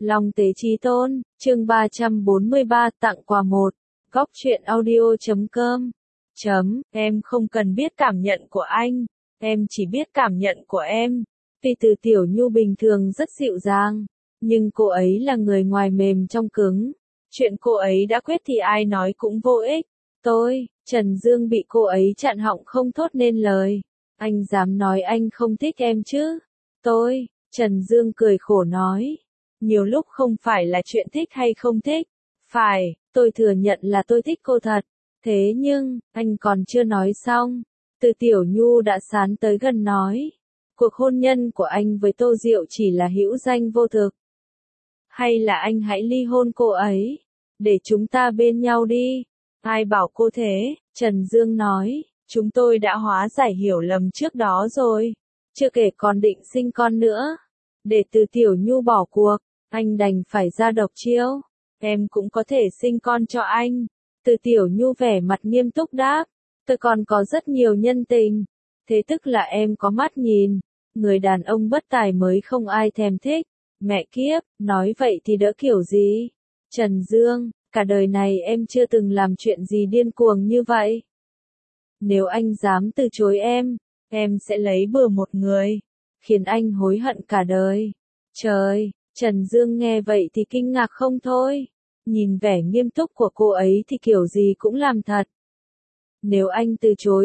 Long Tế Chí Tôn, chương 343 tặng quà 1. Góc truyện audio.com. Em không cần biết cảm nhận của anh, em chỉ biết cảm nhận của em. Vì Từ Tiểu Nhu bình thường rất dịu dàng, nhưng cô ấy là người ngoài mềm trong cứng. Chuyện cô ấy đã quyết thì ai nói cũng vô ích. Trần Dương bị cô ấy chặn họng không thốt nên lời. Anh dám nói anh không thích em chứ? Trần Dương cười khổ nói. Nhiều lúc không phải là chuyện thích hay không thích. Phải, tôi thừa nhận là tôi thích cô thật. Thế nhưng, anh còn chưa nói xong. Từ Tiểu Nhu đã sán tới gần nói. Cuộc hôn nhân của anh với Tô Diệu chỉ là hữu danh vô thực. Hay là anh hãy ly hôn cô ấy, để chúng ta bên nhau đi. Ai bảo cô thế? Trần Dương nói, chúng tôi đã hóa giải hiểu lầm trước đó rồi. Chưa kể còn định sinh con nữa. Để Từ Tiểu Nhu bỏ cuộc, anh đành phải ra độc chiêu. Em cũng có thể sinh con cho anh. Từ Tiểu Nhu vẻ mặt nghiêm túc đáp. Tôi còn có rất nhiều nhân tình. Thế tức là em có mắt nhìn. Người đàn ông bất tài mới không ai thèm thích. Mẹ kiếp, nói vậy thì đỡ kiểu gì? Trần Dương, cả đời này em chưa từng làm chuyện gì điên cuồng như vậy. Nếu anh dám từ chối em sẽ lấy bừa một người, khiến anh hối hận cả đời. Trời, Trần Dương nghe vậy thì kinh ngạc không thôi. Nhìn vẻ nghiêm túc của cô ấy thì kiểu gì cũng làm thật. Nếu anh từ chối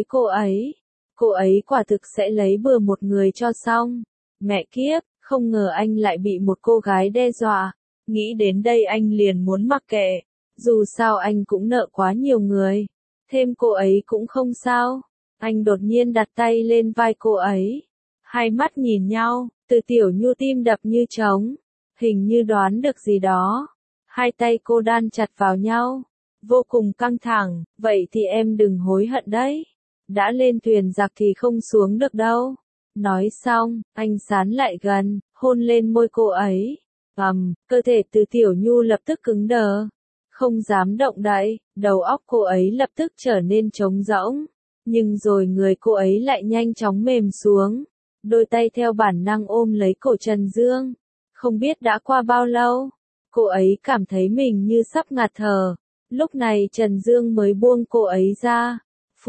cô ấy quả thực sẽ lấy bừa một người cho xong. Mẹ kiếp, không ngờ anh lại bị một cô gái đe dọa. Nghĩ đến đây anh liền muốn mặc kệ. Dù sao anh cũng nợ quá nhiều người. Thêm cô ấy cũng không sao. Anh đột nhiên đặt tay lên vai cô ấy. Hai mắt nhìn nhau, Từ Tiểu Nhu tim đập như trống. Hình như đoán được gì đó. Hai tay cô đan chặt vào nhau. Vô cùng căng thẳng, vậy thì em đừng hối hận đấy. Đã lên thuyền giặc thì không xuống được đâu. Nói xong, anh sán lại gần, hôn lên môi cô ấy. Cơ thể Từ Tiểu Nhu lập tức cứng đờ. Không dám động đậy, đầu óc cô ấy lập tức trở nên trống rỗng. Nhưng rồi người cô ấy lại nhanh chóng mềm xuống. Đôi tay theo bản năng ôm lấy cổ Trần Dương. Không biết đã qua bao lâu, cô ấy cảm thấy mình như sắp ngạt thở. Lúc này Trần Dương mới buông cô ấy ra.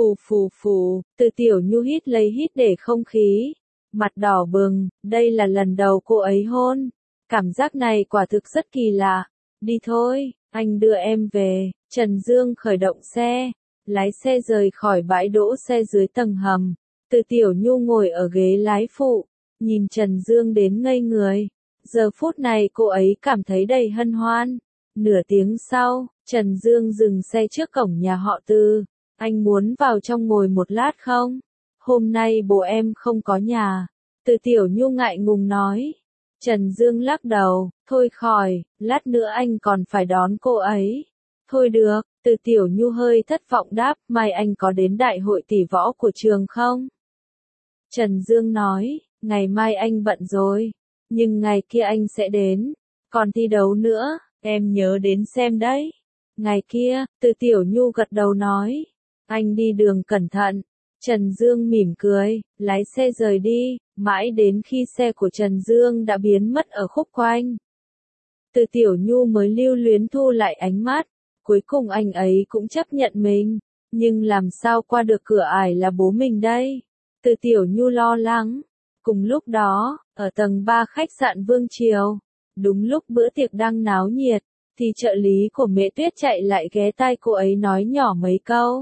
Phù, Từ Tiểu Nhu hít lấy hít để không khí. Mặt đỏ bừng, đây là lần đầu cô ấy hôn. Cảm giác này quả thực rất kỳ lạ. Đi thôi, anh đưa em về. Trần Dương khởi động xe, lái xe rời khỏi bãi đỗ xe dưới tầng hầm. Từ Tiểu Nhu ngồi ở ghế lái phụ, nhìn Trần Dương đến ngây người. Giờ phút này cô ấy cảm thấy đầy hân hoan. Nửa tiếng sau, Trần Dương dừng xe trước cổng nhà họ Từ. Anh muốn vào trong ngồi một lát không? Hôm nay bố em không có nhà. Từ Tiểu Nhu ngại ngùng nói. Trần Dương lắc đầu, thôi khỏi, lát nữa anh còn phải đón cô ấy. Thôi được, Từ Tiểu Nhu hơi thất vọng đáp, mai anh có đến đại hội tỷ võ của trường không? Trần Dương nói, ngày mai anh bận rồi, nhưng ngày kia anh sẽ đến. Còn thi đấu nữa, em nhớ đến xem đấy. Ngày kia, Từ Tiểu Nhu gật đầu nói, anh đi đường cẩn thận. Trần Dương mỉm cười, lái xe rời đi, mãi đến khi xe của Trần Dương đã biến mất ở khúc quanh. Từ Tiểu Nhu mới lưu luyến thu lại ánh mắt, cuối cùng anh ấy cũng chấp nhận mình, nhưng làm sao qua được cửa ải là bố mình đây? Từ Tiểu Nhu lo lắng. Cùng lúc đó, ở tầng 3 khách sạn Vương Triều, đúng lúc bữa tiệc đang náo nhiệt, thì trợ lý của Mễ Tuyết chạy lại ghé tai cô ấy nói nhỏ mấy câu.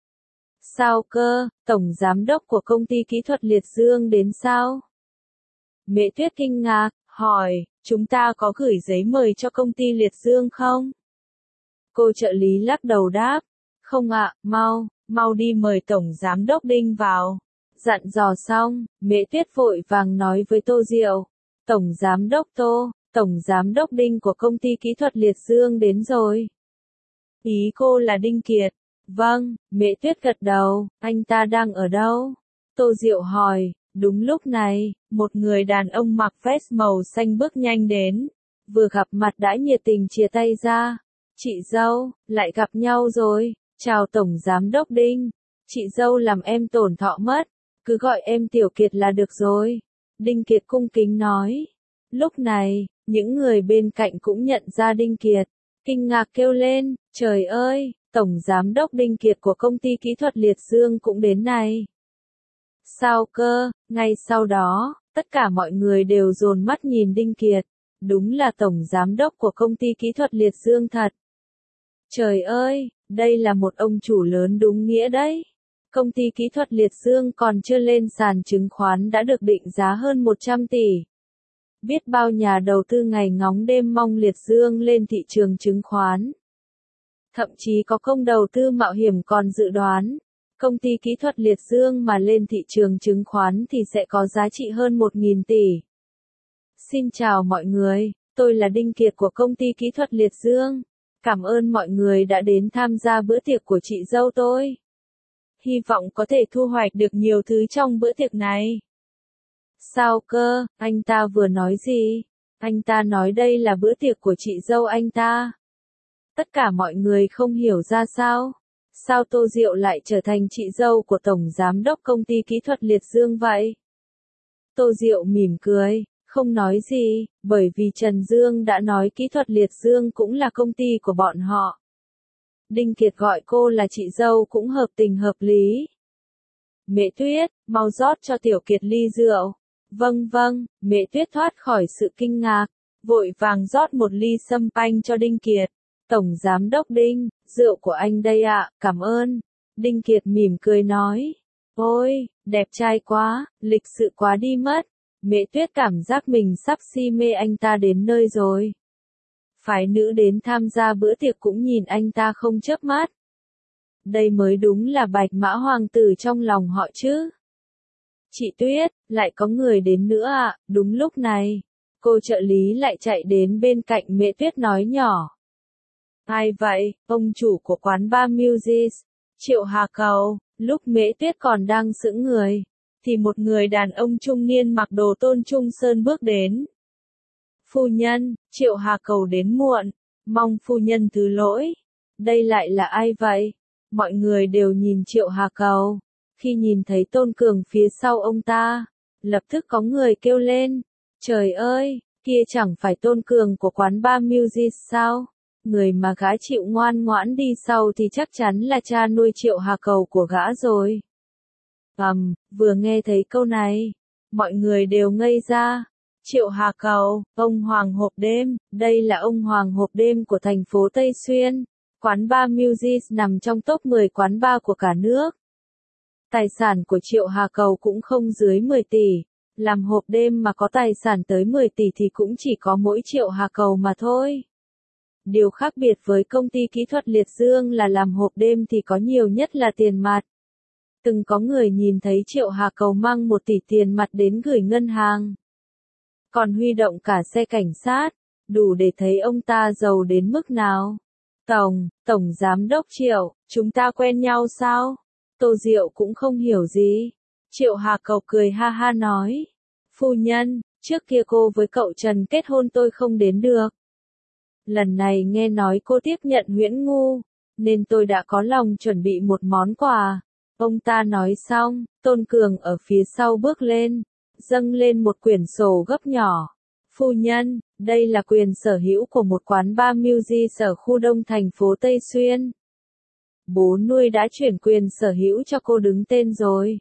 Sao cơ, tổng giám đốc của công ty kỹ thuật Liệt Dương đến sao? Mễ Tuyết kinh ngạc, hỏi, chúng ta có gửi giấy mời cho công ty Liệt Dương không? Cô trợ lý lắc đầu đáp, không ạ, mau đi mời tổng giám đốc Đinh vào. Dặn dò xong, Mễ Tuyết vội vàng nói với Tô Diệu, tổng giám đốc Tô, tổng giám đốc Đinh của công ty kỹ thuật Liệt Dương đến rồi. Ý cô là Đinh Kiệt. Vâng, Mễ Tuyết gật đầu, anh ta đang ở đâu? Tô Diệu hỏi, đúng lúc này, một người đàn ông mặc vest màu xanh bước nhanh đến, vừa gặp mặt đã nhiệt tình chia tay ra. Chị dâu, lại gặp nhau rồi, chào tổng giám đốc Đinh, chị dâu làm em tổn thọ mất, cứ gọi em Tiểu Kiệt là được rồi. Đinh Kiệt cung kính nói. Lúc này, Những người bên cạnh cũng nhận ra Đinh Kiệt, kinh ngạc kêu lên, trời ơi, Tổng Giám đốc Đinh Kiệt của công ty kỹ thuật Liệt Dương cũng đến này. Sao cơ, ngay sau đó, tất cả mọi người đều dồn mắt nhìn Đinh Kiệt, đúng là Tổng Giám đốc của công ty kỹ thuật Liệt Dương thật. Trời ơi, đây là một ông chủ lớn đúng nghĩa đấy. Công ty kỹ thuật Liệt Dương còn chưa lên sàn chứng khoán đã được định giá hơn 100 tỷ. Biết bao nhà đầu tư ngày ngóng đêm mong Liệt Dương lên thị trường chứng khoán. Thậm chí có công đầu tư mạo hiểm còn dự đoán, công ty kỹ thuật Liệt Dương mà lên thị trường chứng khoán thì sẽ có giá trị hơn 1.000 tỷ. Xin chào mọi người, tôi là Đinh Kiệt của công ty kỹ thuật Liệt Dương. Cảm ơn mọi người đã đến tham gia bữa tiệc của chị dâu tôi. Hy vọng có thể thu hoạch được nhiều thứ trong bữa tiệc này. Sao cơ, anh ta vừa nói gì? Anh ta nói đây là bữa tiệc của chị dâu anh ta. Tất cả mọi người không hiểu ra sao. Sao Tô Diệu lại trở thành chị dâu của Tổng Giám đốc công ty kỹ thuật Liệt Dương vậy? Tô Diệu mỉm cười, không nói gì, bởi vì Trần Dương đã nói kỹ thuật Liệt Dương cũng là công ty của bọn họ. Đinh Kiệt gọi cô là chị dâu cũng hợp tình hợp lý. Mẹ Tuyết, mau rót cho Tiểu Kiệt ly rượu. Vâng vâng, Mẹ Tuyết thoát khỏi sự kinh ngạc, vội vàng rót một ly sâm panh cho Đinh Kiệt. Tổng Giám đốc Đinh, rượu của anh đây ạ, cảm ơn. Đinh Kiệt mỉm cười nói. Ôi, đẹp trai quá, lịch sự quá đi mất. Mẹ Tuyết cảm giác mình sắp si mê anh ta đến nơi rồi. Phái nữ đến tham gia bữa tiệc cũng nhìn anh ta không chớp mắt. Đây mới đúng là bạch mã hoàng tử trong lòng họ chứ. Chị Tuyết, lại có người đến nữa ạ, đúng lúc này. Cô trợ lý lại chạy đến bên cạnh Mẹ Tuyết nói nhỏ. Ai vậy, ông chủ của quán bar Music, Triệu Hà Cầu. Lúc Mẹ Tuyết còn đang sững người, thì một người đàn ông trung niên mặc đồ tôn trung sơn bước đến. Phu nhân, Triệu Hà Cầu đến muộn, mong phu nhân thứ lỗi. Đây lại là ai vậy? Mọi người đều nhìn Triệu Hà Cầu. Khi nhìn thấy Tôn Cường phía sau ông ta, lập tức có người kêu lên. Trời ơi, kia chẳng phải Tôn Cường của quán bar Music sao? Người mà gã chịu ngoan ngoãn đi sau thì chắc chắn là cha nuôi Triệu Hà Cầu của gã rồi. Vừa nghe thấy câu này, mọi người đều ngây ra. Triệu Hà Cầu, ông Hoàng hộp đêm, đây là ông Hoàng hộp đêm của thành phố Tây Xuyên. Quán bar Music nằm trong top 10 quán bar của cả nước. Tài sản của Triệu Hà Cầu cũng không dưới 10 tỷ. Làm hộp đêm mà có tài sản tới 10 tỷ thì cũng chỉ có mỗi Triệu Hà Cầu mà thôi. Điều khác biệt với công ty kỹ thuật Liệt Dương là làm hộp đêm thì có nhiều nhất là tiền mặt. Từng có người nhìn thấy Triệu Hà Cầu mang 1 tỷ tiền mặt đến gửi ngân hàng. Còn huy động cả xe cảnh sát, đủ để thấy ông ta giàu đến mức nào. Tổng Giám đốc Triệu, chúng ta quen nhau sao? Tô Diệu cũng không hiểu gì. Triệu Hà Cầu cười ha ha nói. Phu nhân, trước kia cô với cậu Trần kết hôn tôi không đến được. Lần này nghe nói cô tiếp nhận Huyễn Ngu, nên tôi đã có lòng chuẩn bị một món quà. Ông ta nói xong, Tôn Cường ở phía sau bước lên, dâng lên một quyển sổ gấp nhỏ. Phu nhân, đây là quyền sở hữu của một quán bar Music ở khu đông thành phố Tây Xuyên. Bố nuôi đã chuyển quyền sở hữu cho cô đứng tên rồi.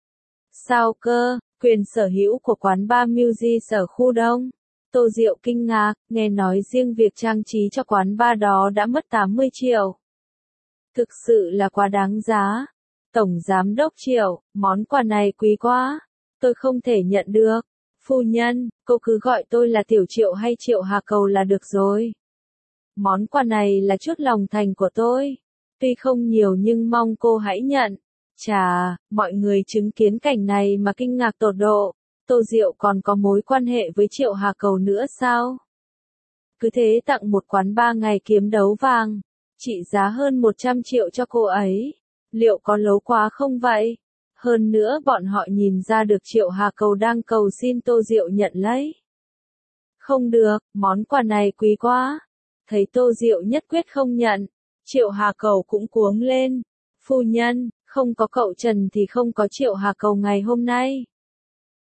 Sao cơ, quyền sở hữu của quán bar Music ở khu đông? Tô Diệu kinh ngạc, nghe nói riêng việc trang trí cho quán bar đó đã mất 80 triệu. Thực sự là quá đáng giá. Tổng Giám đốc Triệu, món quà này quý quá. Tôi không thể nhận được. Phu nhân, cô cứ gọi tôi là Tiểu Triệu hay Triệu Hà Cầu là được rồi. Món quà này là chút lòng thành của tôi. Tuy không nhiều nhưng mong cô hãy nhận. Chà, mọi người chứng kiến cảnh này mà kinh ngạc tột độ. Tô Diệu còn có mối quan hệ với Triệu Hà Cầu nữa sao? Cứ thế tặng một quán bar ngày kiếm đấu vàng, trị giá hơn 100 triệu cho cô ấy. Liệu có lố quá không vậy? Hơn nữa bọn họ nhìn ra được Triệu Hà Cầu đang cầu xin Tô Diệu nhận lấy. Không được, món quà này quý quá. Thấy Tô Diệu nhất quyết không nhận, Triệu Hà Cầu cũng cuống lên. Phu nhân, không có cậu Trần thì không có Triệu Hà Cầu ngày hôm nay.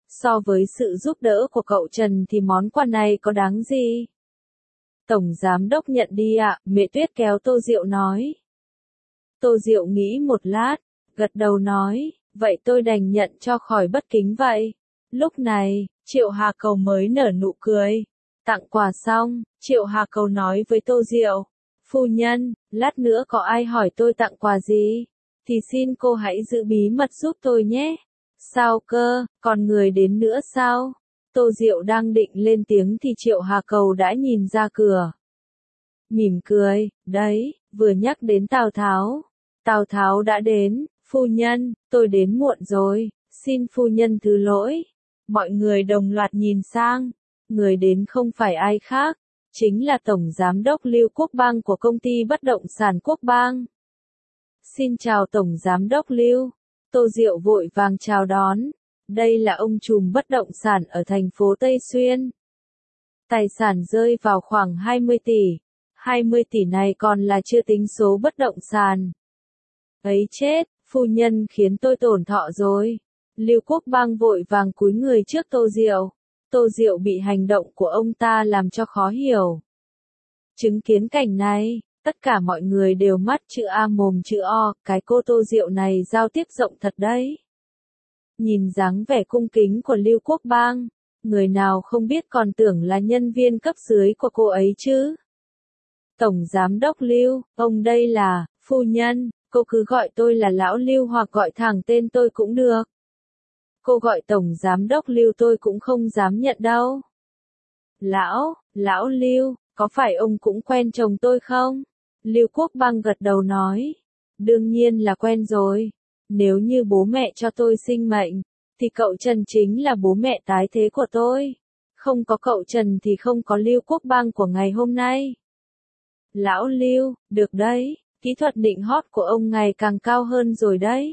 So với sự giúp đỡ của cậu Trần thì món quà này có đáng gì? Tổng giám đốc nhận đi ạ, Mẹ Tuyết kéo Tô Diệu nói. Tô Diệu nghĩ một lát, gật đầu nói, vậy tôi đành nhận cho khỏi bất kính vậy. Lúc này, Triệu Hà Cầu mới nở nụ cười. Tặng quà xong, Triệu Hà Cầu nói với Tô Diệu, phu nhân, lát nữa có ai hỏi tôi tặng quà gì, thì xin cô hãy giữ bí mật giúp tôi nhé. Sao cơ, còn người đến nữa sao? Tô Diệu đang định lên tiếng thì Triệu Hà Cầu đã nhìn ra cửa. Mỉm cười, đấy, vừa nhắc đến Tào Tháo. Tào Tháo đã đến, phu nhân, tôi đến muộn rồi, xin phu nhân thứ lỗi. Mọi người đồng loạt nhìn sang, người đến không phải ai khác, chính là Tổng Giám đốc Lưu Quốc Bang của công ty bất động sản Quốc Bang. Xin chào Tổng Giám đốc Lưu. Tô Diệu vội vàng chào đón. Đây là ông trùm bất động sản ở thành phố Tây Xuyên. Tài sản rơi vào khoảng 20 tỷ. 20 tỷ này còn là chưa tính số bất động sản. Ấy chết, phu nhân khiến tôi tổn thọ rồi. Lưu Quốc Bang vội vàng cúi người trước Tô Diệu. Tô Diệu bị hành động của ông ta làm cho khó hiểu. Chứng kiến cảnh này, tất cả mọi người đều mắt chữ A mồm chữ O, cái cô Tô Diệu này giao tiếp rộng thật đấy. Nhìn dáng vẻ cung kính của Lưu Quốc Bang, người nào không biết còn tưởng là nhân viên cấp dưới của cô ấy chứ. Tổng Giám đốc Lưu, ông đây là, phu nhân, cô cứ gọi tôi là Lão Lưu hoặc gọi thẳng tên tôi cũng được. Cô gọi Tổng Giám đốc Lưu tôi cũng không dám nhận đâu. Lão Lưu, có phải ông cũng quen chồng tôi không? Lưu Quốc Bang gật đầu nói. Đương nhiên là quen rồi. Nếu như bố mẹ cho tôi sinh mệnh, thì cậu Trần chính là bố mẹ tái thế của tôi. Không có cậu Trần thì không có Lưu Quốc Bang của ngày hôm nay. Lão Lưu, được đấy, kỹ thuật định hót của ông ngày càng cao hơn rồi đấy.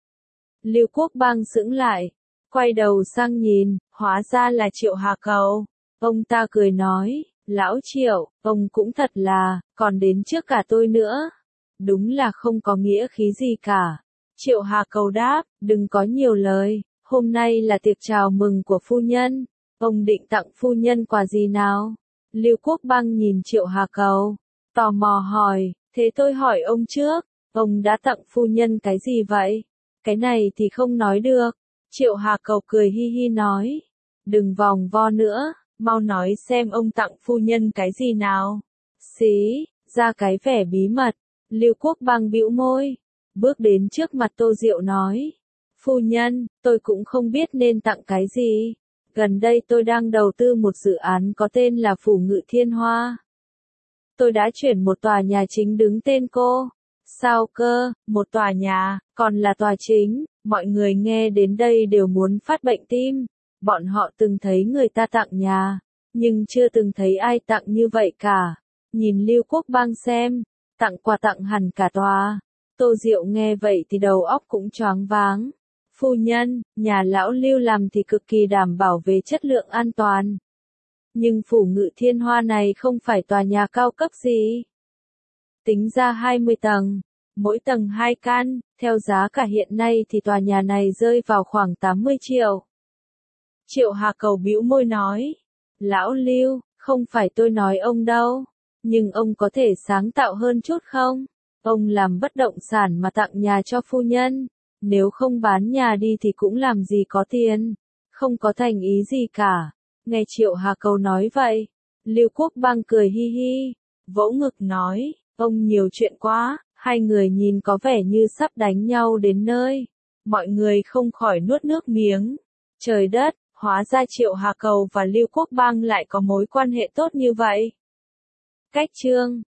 Lưu Quốc Bang sững lại, quay đầu sang nhìn, hóa ra là Triệu Hà Cầu. Ông ta cười nói, Lão Triệu, ông cũng thật là, còn đến trước cả tôi nữa. Đúng là không có nghĩa khí gì cả. Triệu Hà Cầu đáp, đừng có nhiều lời, hôm nay là tiệc chào mừng của phu nhân. Ông định tặng phu nhân quà gì nào? Lưu Quốc Bang nhìn Triệu Hà Cầu, tò mò hỏi, thế tôi hỏi ông trước, ông đã tặng phu nhân cái gì vậy? Cái này thì không nói được. Triệu Hà Cầu cười hi hi nói, đừng vòng vo nữa, mau nói xem ông tặng phu nhân cái gì nào. Xí, ra cái vẻ bí mật. Lưu Quốc Bang bĩu môi, bước đến trước mặt Tô Diệu nói, phu nhân, tôi cũng không biết nên tặng cái gì. Gần đây tôi đang đầu tư một dự án có tên là Phủ Ngự Thiên Hoa. Tôi đã chuyển một tòa nhà chính đứng tên cô. Sao cơ, một tòa nhà, còn là tòa chính, mọi người nghe đến đây đều muốn phát bệnh tim. Bọn họ từng thấy người ta tặng nhà, nhưng chưa từng thấy ai tặng như vậy cả. Nhìn Lưu Quốc Bang xem, tặng quà tặng hẳn cả tòa. Tô Diệu nghe vậy thì đầu óc cũng choáng váng. Phu nhân, nhà lão Lưu làm thì cực kỳ đảm bảo về chất lượng an toàn. Nhưng Phủ Ngự Thiên Hoa này không phải tòa nhà cao cấp gì. Tính ra 20 tầng, mỗi tầng 2 căn, theo giá cả hiện nay thì tòa nhà này rơi vào khoảng 80 triệu. Triệu Hà Cầu bĩu môi nói, Lão Lưu, không phải tôi nói ông đâu, nhưng ông có thể sáng tạo hơn chút không? Ông làm bất động sản mà tặng nhà cho phu nhân, nếu không bán nhà đi thì cũng làm gì có tiền, không có thành ý gì cả. Nghe Triệu Hà Cầu nói vậy, Lưu Quốc Bang cười hi hi, vỗ ngực nói, ông nhiều chuyện quá. Hai người nhìn có vẻ như sắp đánh nhau đến nơi. Mọi người không khỏi nuốt nước miếng. Trời đất, hóa ra Triệu Hà Cầu và Lưu Quốc Bang lại có mối quan hệ tốt như vậy. Cách chương